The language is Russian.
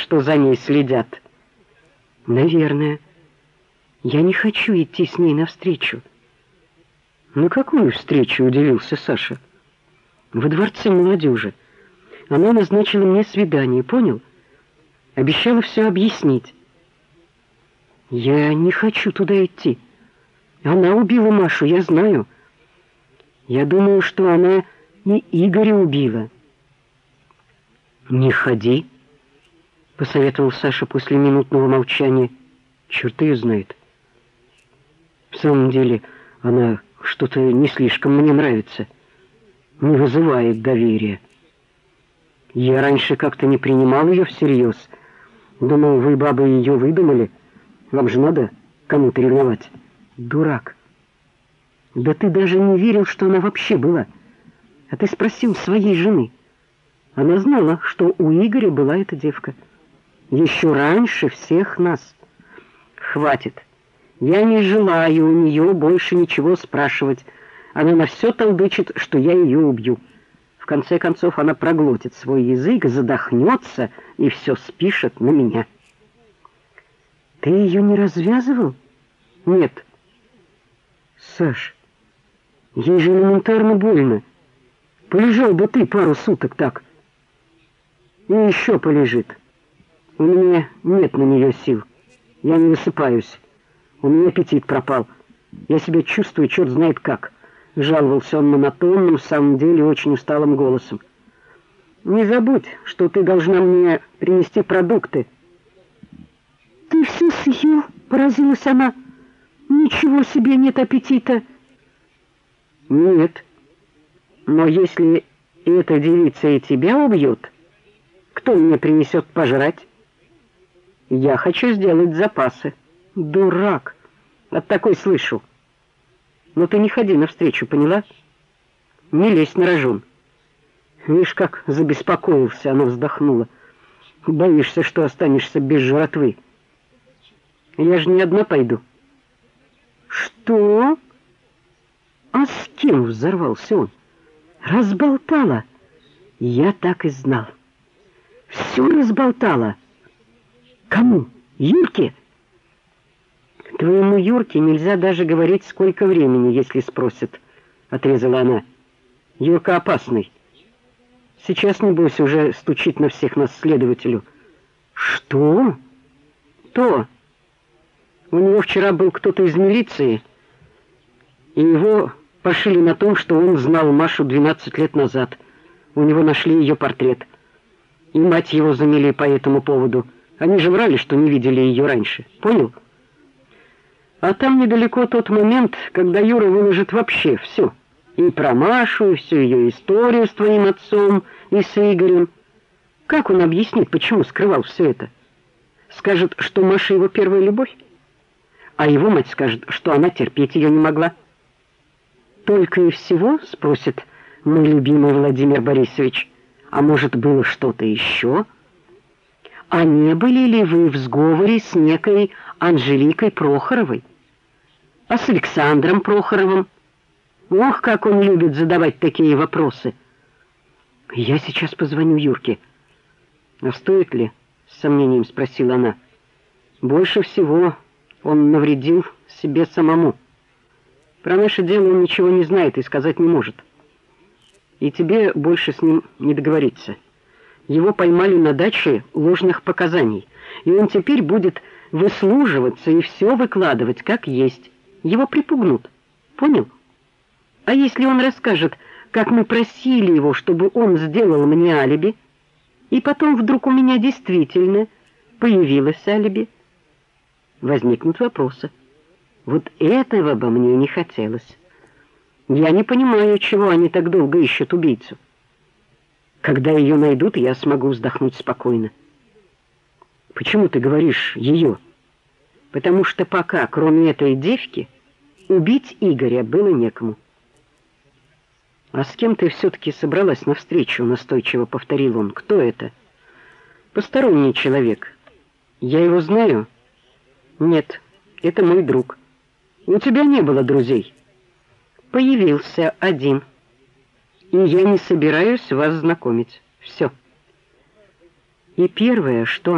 что за ней следят. Наверное. Я не хочу идти с ней навстречу. На какую встречу, удивился Саша. Во дворце молодежи. Она назначила мне свидание, понял? Обещала все объяснить. Я не хочу туда идти. Она убила Машу, я знаю. Я думаю, что она и Игоря убила. Не ходи, посоветовал Саша после минутного молчания. Черт ее знает. В самом деле, она что-то не слишком мне нравится. Не вызывает доверия. Я раньше как-то не принимал ее всерьез. Думал, вы, бабы, ее выдумали. Вам же надо кому-то ревновать. Дурак. Да ты даже не верил, что она вообще была. А ты спросил своей жены. Она знала, что у Игоря была эта девка. Еще раньше всех нас. Хватит. Я не желаю у нее больше ничего спрашивать. Она на все толдычит, что я ее убью. В конце концов, она проглотит свой язык, задохнется и все спишет на меня. Ты ее не развязывал? Нет. Саш, ей же элементарно больно. Полежал бы ты пару суток так. И еще полежит. У меня нет на нее сил. Я не высыпаюсь. У меня аппетит пропал. Я себя чувствую, черт знает как. Жаловался он монотонным, в самом деле очень усталым голосом. Не забудь, что ты должна мне принести продукты. Ты все съел? Поразилась она. Ничего себе, нет аппетита. Нет. Но если эта девица и тебя убьет, кто мне принесет пожрать? Я хочу сделать запасы. Дурак. От такой слышу. Но ты не ходи навстречу, поняла? Не лезь на рожон. Видишь, как забеспокоился, она вздохнула. Боишься, что останешься без жратвы. Я же не одна пойду. Что? А с кем взорвался он? Разболтала. Я так и знал. Все разболтала. Кому? Юрке? Твоему Юрке нельзя даже говорить, сколько времени, если спросят, отрезала она. Юрка опасный. Сейчас, небось, уже стучит на всех нас следователю. Что? То. У него вчера был кто-то из милиции, и его пошили на том, что он знал Машу 12 лет назад. У него нашли ее портрет. И мать его замели по этому поводу. Они же врали, что не видели ее раньше. Понял? А там недалеко тот момент, когда Юра выложит вообще все. И про Машу, и всю ее историю с твоим отцом и с Игорем. Как он объяснит, почему скрывал все это? Скажет, что Маша его первая любовь? А его мать скажет, что она терпеть ее не могла. Только и всего, спросит мой любимый Владимир Борисович. А может, было что-то еще? А не были ли вы в сговоре с некой Анжеликой Прохоровой? А с Александром Прохоровым? Ох, как он любит задавать такие вопросы. Я сейчас позвоню Юрке. А стоит ли? С сомнением спросила она. Больше всего он навредил себе самому. Про наше дело он ничего не знает и сказать не может. И тебе больше с ним не договориться. Его поймали на даче ложных показаний, и он теперь будет выслуживаться и все выкладывать как есть. Его припугнут. Понял? А если он расскажет, как мы просили его, чтобы он сделал мне алиби, и потом вдруг у меня действительно появилось алиби, возникнут вопросы. Вот этого бы мне не хотелось. Я не понимаю, чего они так долго ищут убийцу. Когда ее найдут, я смогу вздохнуть спокойно. Почему ты говоришь «ее»? Потому что пока, кроме этой девки, убить Игоря было некому. А с кем ты все-таки собралась навстречу, настойчиво повторил он. Кто это? Посторонний человек. Я его знаю? Нет, это мой друг. У тебя не было друзей? Появился один. И я не собираюсь вас знакомить. Все. И первое, что